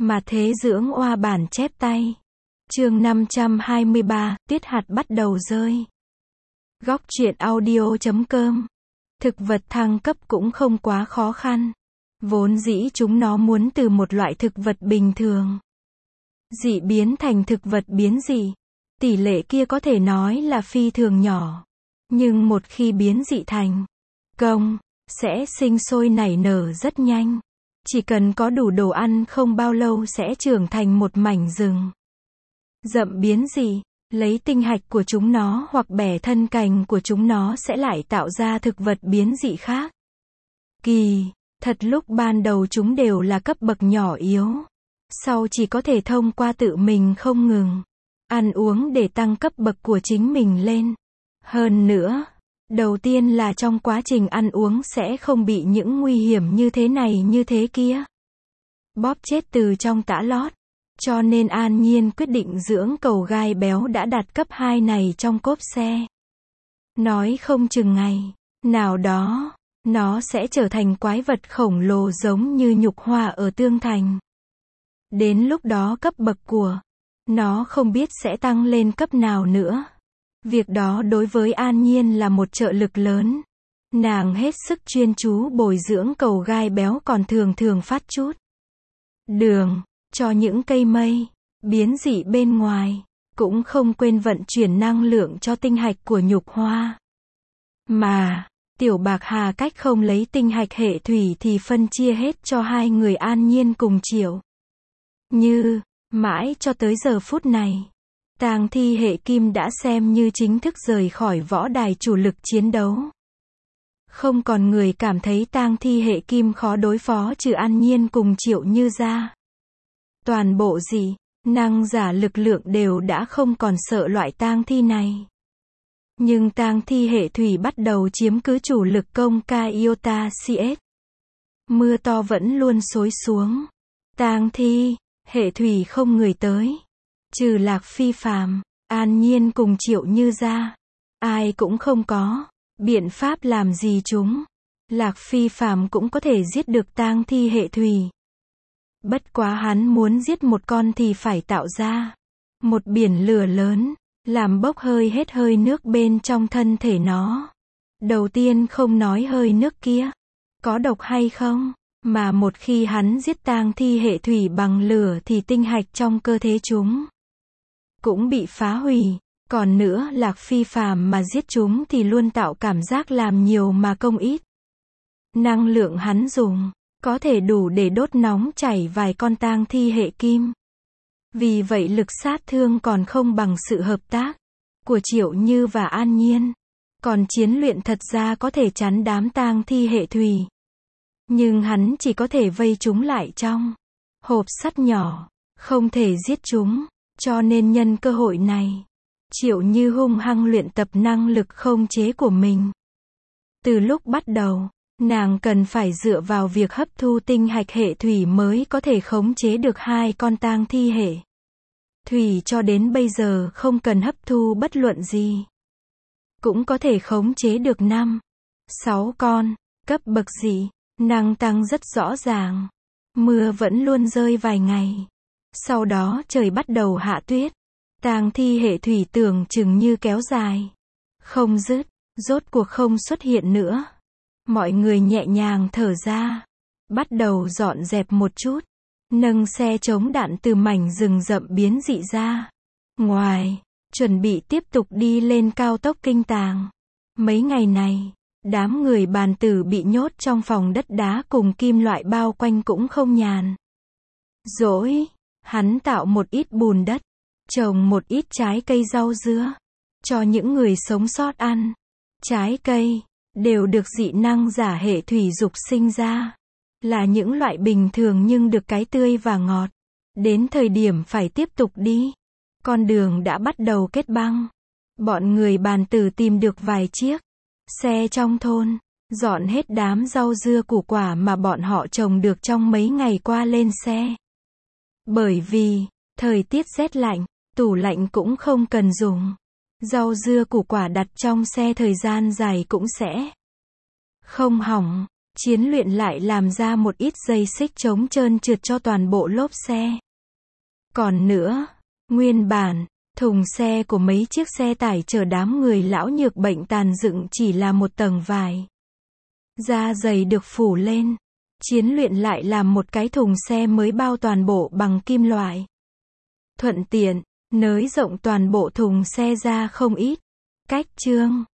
Mà thế dưỡng oa bản chép tay. Chương 523, Tuyết hạt bắt đầu rơi. Góc truyện audio.com. Thực vật thăng cấp cũng không quá khó khăn. Vốn dĩ chúng nó muốn từ một loại thực vật bình thường dị biến thành thực vật biến dị. Tỷ lệ kia có thể nói là phi thường nhỏ. Nhưng một khi biến dị thành công, sẽ sinh sôi nảy nở rất nhanh. Chỉ cần có đủ đồ ăn không bao lâu sẽ trưởng thành một mảnh rừng rậm biến dị. Lấy tinh hạch của chúng nó hoặc bẻ thân cành của chúng nó sẽ lại tạo ra thực vật biến dị khác. Thật lúc ban đầu chúng đều là cấp bậc nhỏ yếu. Sau chỉ có thể thông qua tự mình không ngừng ăn uống để tăng cấp bậc của chính mình lên. Hơn nữa, đầu tiên là trong quá trình ăn uống sẽ không bị những nguy hiểm như thế này như thế kia bóp chết từ trong tã lót. Cho nên An Nhiên quyết định dưỡng cầu gai béo đã đạt cấp 2 này trong cốp xe. Nói không chừng ngày nào đó, nó sẽ trở thành quái vật khổng lồ giống như nhục hoa ở Tương Thành. Đến lúc đó cấp bậc của nó không biết sẽ tăng lên cấp nào nữa. Việc đó đối với An Nhiên là một trợ lực lớn. Nàng hết sức chuyên chú bồi dưỡng cầu gai béo còn thường phát chút đường cho những cây mây biến dị bên ngoài, cũng không quên vận chuyển năng lượng cho tinh hạch của nhục hoa. Mà Tiểu Bạc Hà cách không lấy tinh hạch hệ thủy thì phân chia hết cho hai người An Nhiên cùng Triệu Như. Mãi cho tới giờ phút này, tang thi hệ kim đã xem như chính thức rời khỏi võ đài chủ lực chiến đấu. Không còn người cảm thấy tang thi hệ kim khó đối phó trừ An Nhiên cùng Triệu Như ra. Toàn bộ dị năng giả lực lượng đều đã không còn sợ loại tang thi này. Nhưng tang thi hệ thủy bắt đầu chiếm cứ chủ lực công ca Iota CS. Mưa to vẫn luôn xối xuống. Tang thi hệ thủy không người tới. Trừ Lạc Phi Phàm, An Nhiên cùng Triệu Như ra. Ai cũng không có biện pháp làm gì chúng. Lạc Phi Phàm cũng có thể giết được tang thi hệ thủy. Bất quá hắn muốn giết một con thì phải tạo ra một biển lửa lớn, làm bốc hơi hết hơi nước bên trong thân thể nó. Đầu tiên không nói hơi nước kia có độc hay không, mà một khi hắn giết tang thi hệ thủy bằng lửa thì tinh hạch trong cơ thể chúng cũng bị phá hủy. Còn nữa Lạc Phi Phàm mà giết chúng thì luôn tạo cảm giác làm nhiều mà công ít. Năng lượng hắn dùng có thể đủ để đốt nóng chảy vài con tang thi hệ kim. Vì vậy lực sát thương còn không bằng sự hợp tác của Triệu Như và An Nhiên. Còn chiến luyện thật ra có thể chắn đám tang thi hệ thủy. Nhưng hắn chỉ có thể vây chúng lại trong hộp sắt nhỏ, không thể giết chúng. Cho nên nhân cơ hội này, Triệu Như hung hăng luyện tập năng lực khống chế của mình. Từ lúc bắt đầu, nàng cần phải dựa vào việc hấp thu tinh hạch hệ thủy mới có thể khống chế được hai con tang thi hệ thủy. Cho đến bây giờ không cần hấp thu bất luận gì, cũng có thể khống chế được 5-6 con. Cấp bậc dị năng tăng rất rõ ràng. Mưa vẫn luôn rơi vài ngày. Sau đó trời bắt đầu hạ tuyết. Tang thi hệ thủy tưởng chừng như kéo dài không dứt, rốt cuộc không xuất hiện nữa. Mọi người nhẹ nhàng thở ra, bắt đầu dọn dẹp một chút, nâng xe chống đạn từ mảnh rừng rậm biến dị ra ngoài, chuẩn bị tiếp tục đi lên cao tốc Kinh Tàng. Mấy ngày này, đám người Bàn Tử bị nhốt trong phòng đất đá cùng kim loại bao quanh cũng không nhàn rỗi. Hắn tạo một ít bùn đất, trồng một ít trái cây rau dưa cho những người sống sót ăn. Trái cây đều được dị năng giả hệ thủy dục sinh ra, là những loại bình thường nhưng được cái tươi và ngọt. Đến thời điểm phải tiếp tục đi, con đường đã bắt đầu kết băng. Bọn người Bàn Tử tìm được vài chiếc xe trong thôn, dọn hết đám rau dưa củ quả mà bọn họ trồng được trong mấy ngày qua lên xe. Bởi vì thời tiết rét lạnh, tủ lạnh cũng không cần dùng. Rau dưa củ quả đặt trong xe thời gian dài cũng sẽ không hỏng. Chiến luyện lại làm ra một ít dây xích chống trơn trượt cho toàn bộ lốp xe. Còn nữa, nguyên bản, thùng xe của mấy chiếc xe tải chở đám người lão nhược bệnh tàn dựng chỉ là một tầng vải da dày được phủ lên. Chiến luyện lại làm một cái thùng xe mới bao toàn bộ bằng kim loại. Thuận tiện, nới rộng toàn bộ thùng xe ra không ít. Cách chương